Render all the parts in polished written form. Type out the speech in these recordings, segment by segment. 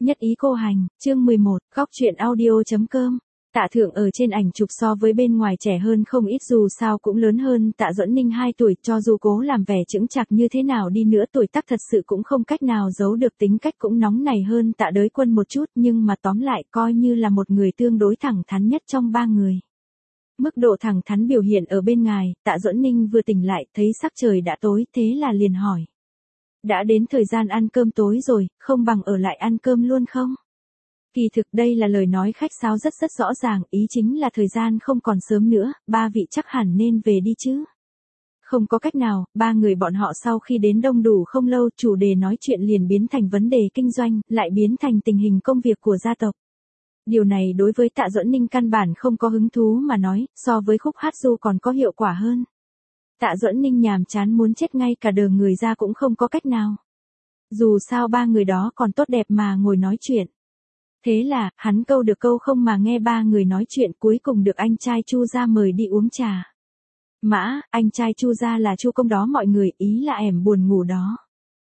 Nhất ý cô hành, chương 11, góc truyện audio.com. Tạ Thượng ở trên ảnh chụp so với bên ngoài trẻ hơn không ít, dù sao cũng lớn hơn Tạ Duẫn Ninh 2 tuổi, cho dù cố làm vẻ chững chạc như thế nào đi nữa tuổi tác thật sự cũng không cách nào giấu được, tính cách cũng nóng nảy hơn Tạ Đới Quân một chút, nhưng mà tóm lại coi như là một người tương đối thẳng thắn nhất trong ba người. Mức độ thẳng thắn biểu hiện ở bên ngoài, Tạ Duẫn Ninh vừa tỉnh lại thấy sắc trời đã tối, thế là liền hỏi. Đã đến thời gian ăn cơm tối rồi, không bằng ở lại ăn cơm luôn không? Kỳ thực đây là lời nói khách sáo rất rõ ràng, ý chính là thời gian không còn sớm nữa, ba vị chắc hẳn nên về đi chứ. Không có cách nào, ba người bọn họ sau khi đến đông đủ không lâu, chủ đề nói chuyện liền biến thành vấn đề kinh doanh, lại biến thành tình hình công việc của gia tộc. Điều này đối với Tạ Duẫn Ninh căn bản không có hứng thú mà nói, so với khúc hát ru còn có hiệu quả hơn. Tạ Duẫn Ninh nhàm chán muốn chết, ngay cả đờ người ra cũng không có cách nào. Dù sao ba người đó còn tốt đẹp mà ngồi nói chuyện. Thế là, hắn câu được câu không mà nghe ba người nói chuyện, cuối cùng được anh trai Chu gia mời đi uống trà. Mã, anh trai Chu gia là Chu Công đó mọi người, ý là ẻm buồn ngủ đó.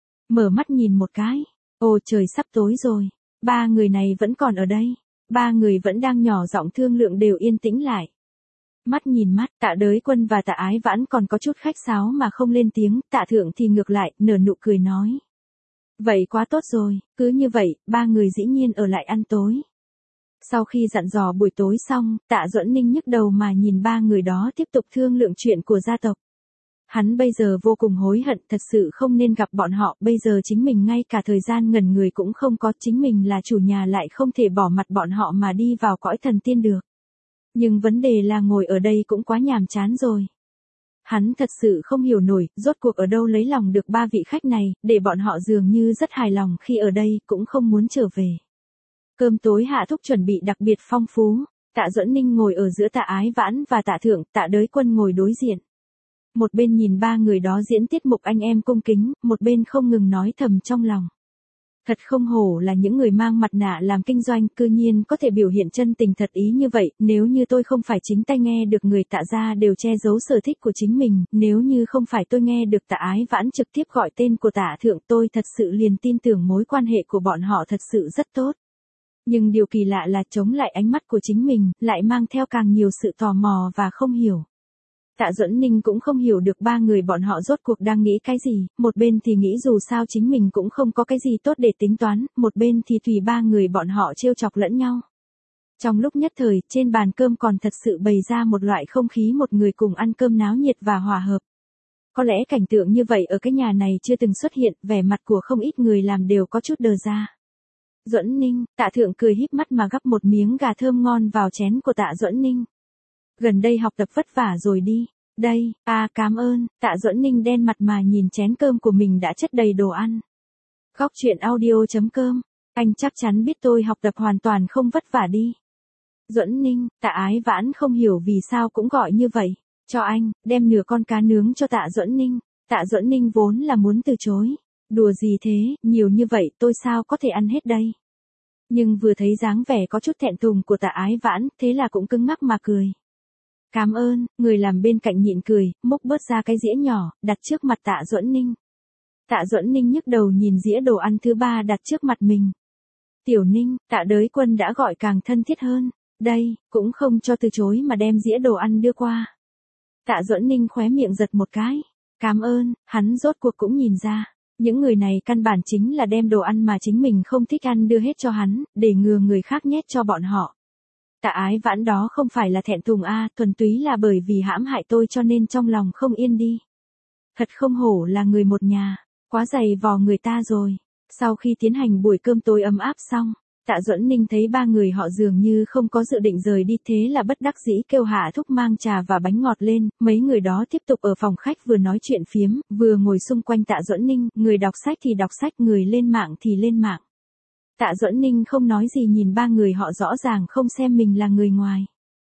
Mở mắt nhìn một cái, ồ trời sắp tối rồi, ba người này vẫn còn ở đây, ba người vẫn đang nhỏ giọng thương lượng đều yên tĩnh lại. Mắt nhìn mắt, Tạ Đới Quân và Tạ Ái Vãn còn có chút khách sáo mà không lên tiếng, Tạ Thượng thì ngược lại, nở nụ cười nói. Vậy quá tốt rồi, cứ như vậy, ba người dĩ nhiên ở lại ăn tối. Sau khi dặn dò buổi tối xong, Tạ Duẫn Ninh nhức đầu mà nhìn ba người đó tiếp tục thương lượng chuyện của gia tộc. Hắn bây giờ vô cùng hối hận, thật sự không nên gặp bọn họ, bây giờ chính mình ngay cả thời gian ngẩn người cũng không có, chính mình là chủ nhà lại không thể bỏ mặt bọn họ mà đi vào cõi thần tiên được. Nhưng vấn đề là ngồi ở đây cũng quá nhàm chán rồi. Hắn thật sự không hiểu nổi, rốt cuộc ở đâu lấy lòng được ba vị khách này, để bọn họ dường như rất hài lòng khi ở đây, cũng không muốn trở về. Cơm tối Hạ Thúc chuẩn bị đặc biệt phong phú, Tạ Duẫn Ninh ngồi ở giữa Tạ Ái Vãn và Tạ Thượng, Tạ Đới Quân ngồi đối diện. Một bên nhìn ba người đó diễn tiết mục anh em cung kính, một bên không ngừng nói thầm trong lòng. Thật không hổ là những người mang mặt nạ làm kinh doanh, cư nhiên có thể biểu hiện chân tình thật ý như vậy, nếu như tôi không phải chính tay nghe được người Tạ gia đều che giấu sở thích của chính mình, nếu như không phải tôi nghe được Tạ Ái Vãn trực tiếp gọi tên của Tạ Thượng, tôi thật sự liền tin tưởng mối quan hệ của bọn họ thật sự rất tốt. Nhưng điều kỳ lạ là chống lại ánh mắt của chính mình, lại mang theo càng nhiều sự tò mò và không hiểu. Tạ Duẫn Ninh cũng không hiểu được ba người bọn họ rốt cuộc đang nghĩ cái gì, một bên thì nghĩ dù sao chính mình cũng không có cái gì tốt để tính toán, một bên thì tùy ba người bọn họ trêu chọc lẫn nhau. Trong lúc nhất thời, trên bàn cơm còn thật sự bày ra một loại không khí một người cùng ăn cơm náo nhiệt và hòa hợp. Có lẽ cảnh tượng như vậy ở cái nhà này chưa từng xuất hiện, vẻ mặt của không ít người làm đều có chút đờ ra. Duẫn Ninh, Tạ Thượng cười híp mắt mà gắp một miếng gà thơm ngon vào chén của Tạ Duẫn Ninh. Gần đây học tập vất vả rồi đi. Đây, cảm ơn, Tạ Duẫn Ninh đen mặt mà nhìn chén cơm của mình đã chất đầy đồ ăn. Góc truyện audio.com, anh chắc chắn biết tôi học tập hoàn toàn không vất vả đi. Duẫn Ninh, Tạ Ái Vãn không hiểu vì sao cũng gọi như vậy. Cho anh, đem nửa con cá nướng cho Tạ Duẫn Ninh. Tạ Duẫn Ninh vốn là muốn từ chối. Đùa gì thế, nhiều như vậy tôi sao có thể ăn hết đây. Nhưng vừa thấy dáng vẻ có chút thẹn thùng của Tạ Ái Vãn, thế là cũng cứng ngắc mà cười. Cảm ơn, người làm bên cạnh nhịn cười, múc bớt ra cái dĩa nhỏ, đặt trước mặt Tạ Duẫn Ninh. Tạ Duẫn Ninh nhức đầu nhìn dĩa đồ ăn thứ ba đặt trước mặt mình. Tiểu Ninh, Tạ Đới Quân đã gọi càng thân thiết hơn, đây, cũng không cho từ chối mà đem dĩa đồ ăn đưa qua. Tạ Duẫn Ninh khóe miệng giật một cái. Cảm ơn, hắn rốt cuộc cũng nhìn ra. Những người này căn bản chính là đem đồ ăn mà chính mình không thích ăn đưa hết cho hắn, để ngừa người khác nhét cho bọn họ. Tạ Ái Vãn đó không phải là thẹn thùng thuần túy là bởi vì hãm hại tôi cho nên trong lòng không yên đi. Thật không hổ là người một nhà, quá dày vò người ta rồi. Sau khi tiến hành buổi cơm tối ấm áp xong, Tạ Duẫn Ninh thấy ba người họ dường như không có dự định rời đi, thế là bất đắc dĩ kêu Hạ Thúc mang trà và bánh ngọt lên, mấy người đó tiếp tục ở phòng khách vừa nói chuyện phiếm, vừa ngồi xung quanh Tạ Duẫn Ninh, người đọc sách thì đọc sách, người lên mạng thì lên mạng. Tạ Duẫn Ninh không nói gì nhìn ba người họ rõ ràng không xem mình là người ngoài.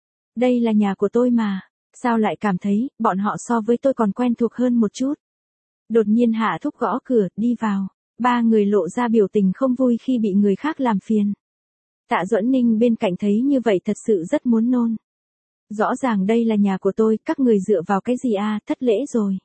Đây là nhà của tôi mà, sao lại cảm thấy, bọn họ so với tôi còn quen thuộc hơn một chút. Đột nhiên Hạ Thúc gõ cửa, đi vào. Ba người lộ ra biểu tình không vui khi bị người khác làm phiền. Tạ Duẫn Ninh bên cạnh thấy như vậy thật sự rất muốn nôn. Rõ ràng đây là nhà của tôi, các người dựa vào cái gì thất lễ rồi.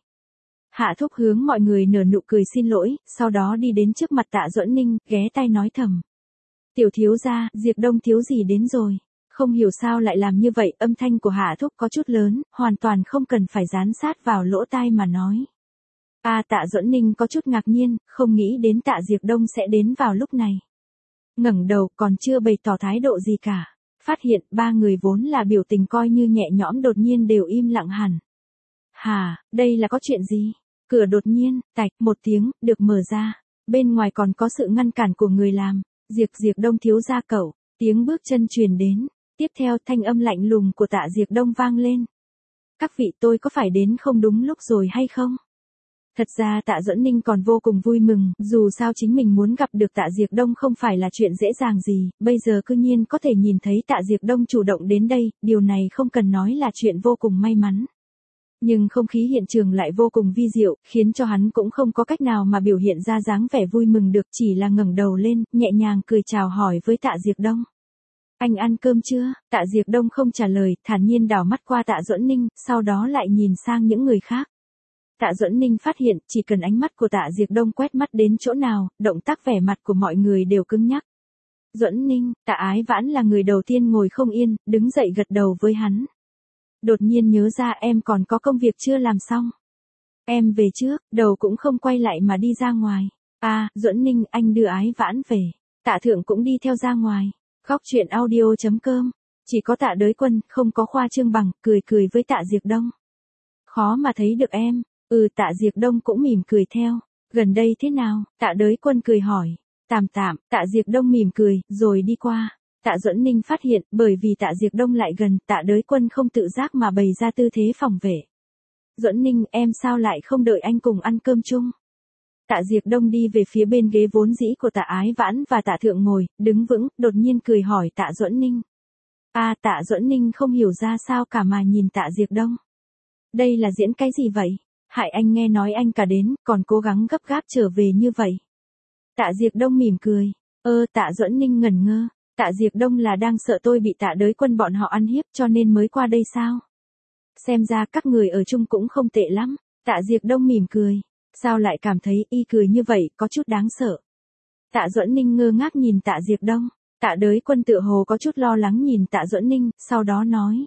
Hạ Thúc hướng mọi người nở nụ cười xin lỗi, sau đó đi đến trước mặt Tạ Duẫn Ninh, ghé tai nói thầm. Tiểu thiếu gia, Diệp Đông thiếu gì đến rồi? Không hiểu sao lại làm như vậy, âm thanh của Hạ Thúc có chút lớn, hoàn toàn không cần phải dán sát vào lỗ tai mà nói. Tạ Duẫn Ninh có chút ngạc nhiên, không nghĩ đến Tạ Diệp Đông sẽ đến vào lúc này. Ngẩng đầu còn chưa bày tỏ thái độ gì cả. Phát hiện ba người vốn là biểu tình coi như nhẹ nhõm đột nhiên đều im lặng hẳn. Đây là có chuyện gì? Cửa đột nhiên, tạch một tiếng, được mở ra. Bên ngoài còn có sự ngăn cản của người làm. Diệp Đông thiếu gia cậu. Tiếng bước chân truyền đến. Tiếp theo thanh âm lạnh lùng của Tạ Diệp Đông vang lên. Các vị, tôi có phải đến không đúng lúc rồi hay không? Thật ra Tạ Duẫn Ninh còn vô cùng vui mừng, dù sao chính mình muốn gặp được Tạ Diệp Đông không phải là chuyện dễ dàng gì, bây giờ cư nhiên có thể nhìn thấy Tạ Diệp Đông chủ động đến đây, điều này không cần nói là chuyện vô cùng may mắn. Nhưng không khí hiện trường lại vô cùng vi diệu, khiến cho hắn cũng không có cách nào mà biểu hiện ra dáng vẻ vui mừng được, chỉ là ngẩng đầu lên, nhẹ nhàng cười chào hỏi với Tạ Diệp Đông. Anh ăn cơm chưa? Tạ Diệp Đông không trả lời, thản nhiên đảo mắt qua Tạ Duẫn Ninh, sau đó lại nhìn sang những người khác. Tạ Duẫn Ninh phát hiện, chỉ cần ánh mắt của Tạ Diệp Đông quét mắt đến chỗ nào, động tác vẻ mặt của mọi người đều cứng nhắc. Duẫn Ninh, Tạ Ái Vãn là người đầu tiên ngồi không yên, đứng dậy gật đầu với hắn. Đột nhiên nhớ ra em còn có công việc chưa làm xong. Em về trước, đầu cũng không quay lại mà đi ra ngoài. Duẫn Ninh, anh đưa Ái Vãn về. Tạ Thượng cũng đi theo ra ngoài. Góc truyện audio.com. Chỉ có Tạ Đới Quân, không có khoa trương bằng, cười với Tạ Diệp Đông. Khó mà thấy được em. Tạ Diệp Đông cũng mỉm cười theo. Gần đây thế nào? Tạ Đới Quân cười hỏi. Tạm, Tạ Diệp Đông mỉm cười, rồi đi qua. Tạ Duẫn Ninh phát hiện, bởi vì Tạ Diệp Đông lại gần, Tạ Đới Quân không tự giác mà bày ra tư thế phòng vệ. Duẫn Ninh, em sao lại không đợi anh cùng ăn cơm chung? Tạ Diệp Đông đi về phía bên ghế vốn dĩ của Tạ Ái Vãn và Tạ Thượng ngồi, đứng vững, đột nhiên cười hỏi Tạ Duẫn Ninh. Tạ Duẫn Ninh không hiểu ra sao cả mà nhìn Tạ Diệp Đông. Đây là diễn cái gì vậy? Hại anh nghe nói anh cả đến, còn cố gắng gấp gáp trở về như vậy. Tạ Diệp Đông mỉm cười. Tạ Duẫn Ninh ngẩn ngơ. Tạ Diệp Đông là đang sợ tôi bị Tạ Đới Quân bọn họ ăn hiếp cho nên mới qua đây sao? Xem ra các người ở chung cũng không tệ lắm. Tạ Diệp Đông mỉm cười. Sao lại cảm thấy y cười như vậy, có chút đáng sợ. Tạ Duẫn Ninh ngơ ngác nhìn Tạ Diệp Đông. Tạ Đới Quân tựa hồ có chút lo lắng nhìn Tạ Duẫn Ninh, sau đó nói.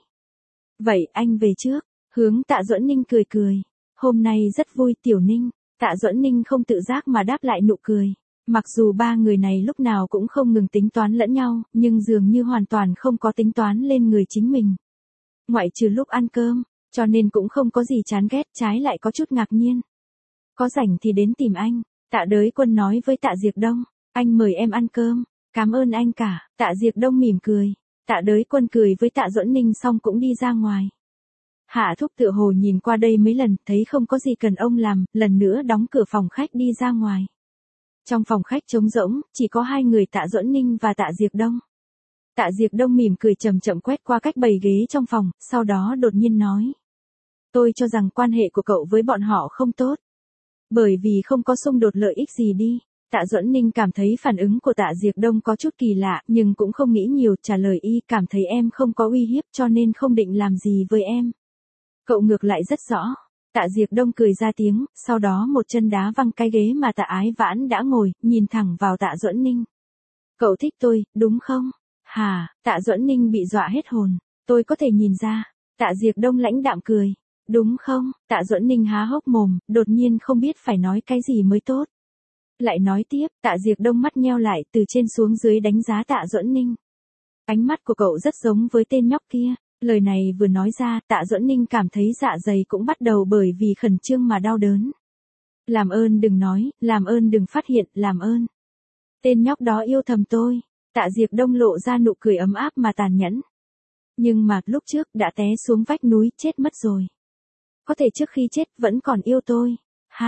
Vậy anh về trước. Hướng Tạ Duẫn Ninh cười. Hôm nay rất vui Tiểu Ninh. Tạ Duẫn Ninh không tự giác mà đáp lại nụ cười. Mặc dù ba người này lúc nào cũng không ngừng tính toán lẫn nhau, nhưng dường như hoàn toàn không có tính toán lên người chính mình. Ngoại trừ lúc ăn cơm, cho nên cũng không có gì chán ghét, trái lại có chút ngạc nhiên. Có rảnh thì đến tìm anh. Tạ Đới Quân nói với Tạ Diệp Đông. Anh mời em ăn cơm. Cảm ơn anh cả. Tạ Diệp Đông mỉm cười. Tạ Đới Quân cười với Tạ Duẫn Ninh xong cũng đi ra ngoài. Hạ Thúc tựa hồ nhìn qua đây mấy lần, thấy không có gì cần ông làm, lần nữa đóng cửa phòng khách đi ra ngoài. Trong phòng khách trống rỗng, chỉ có hai người Tạ Duẫn Ninh và Tạ Diệp Đông. Tạ Diệp Đông mỉm cười chậm chậm quét qua cách bày ghế trong phòng, sau đó đột nhiên nói. Tôi cho rằng quan hệ của cậu với bọn họ không tốt. Bởi vì không có xung đột lợi ích gì đi. Tạ Duẫn Ninh cảm thấy phản ứng của Tạ Diệp Đông có chút kỳ lạ, nhưng cũng không nghĩ nhiều, trả lời y, cảm thấy em không có uy hiếp cho nên không định làm gì với em. Cậu ngược lại rất rõ. Tạ Diệp Đông cười ra tiếng, sau đó một chân đá văng cái ghế mà Tạ Ái Vãn đã ngồi, nhìn thẳng vào Tạ Duẫn Ninh. Cậu thích tôi, đúng không? Tạ Duẫn Ninh bị dọa hết hồn. Tôi có thể nhìn ra. Tạ Diệp Đông lãnh đạm cười. Đúng không? Tạ Duẫn Ninh há hốc mồm, đột nhiên không biết phải nói cái gì mới tốt. Lại nói tiếp, Tạ Diệp Đông mắt nheo lại, từ trên xuống dưới đánh giá Tạ Duẫn Ninh. Ánh mắt của cậu rất giống với tên nhóc kia. Lời này vừa nói ra, Tạ Duẫn Ninh cảm thấy dạ dày cũng bắt đầu bởi vì khẩn trương mà đau đớn. Làm ơn đừng nói, làm ơn đừng phát hiện, làm ơn. Tên nhóc đó yêu thầm tôi. Tạ Diệp Đông lộ ra nụ cười ấm áp mà tàn nhẫn. Nhưng mà lúc trước đã té xuống vách núi chết mất rồi. Có thể trước khi chết vẫn còn yêu tôi.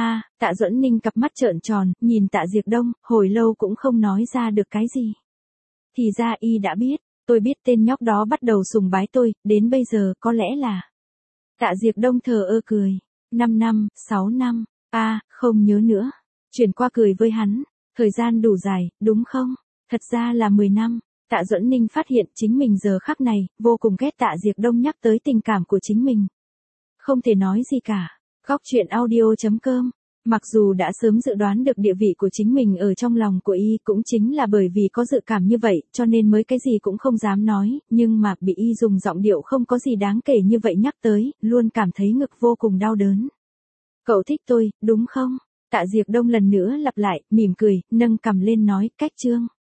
Tạ Duẫn Ninh cặp mắt trợn tròn, nhìn Tạ Diệp Đông, hồi lâu cũng không nói ra được cái gì. Thì ra y đã biết. Tôi biết tên nhóc đó bắt đầu sùng bái tôi, đến bây giờ có lẽ là. Tạ Diệp Đông thờ ơ cười. 5 năm, 6 năm, không nhớ nữa. Chuyển qua cười với hắn. Thời gian đủ dài, đúng không? Thật ra là 10 năm. Tạ Duẫn Ninh phát hiện chính mình giờ khắc này, vô cùng ghét Tạ Diệp Đông nhắc tới tình cảm của chính mình. Không thể nói gì cả. Góc truyện audio.com Mặc dù đã sớm dự đoán được địa vị của chính mình ở trong lòng của y, cũng chính là bởi vì có dự cảm như vậy, cho nên mới cái gì cũng không dám nói, nhưng mà bị y dùng giọng điệu không có gì đáng kể như vậy nhắc tới, luôn cảm thấy ngực vô cùng đau đớn. Cậu thích tôi, đúng không? Tạ Diệc Đông lần nữa lặp lại, mỉm cười, nâng cằm lên nói, Cách Trương.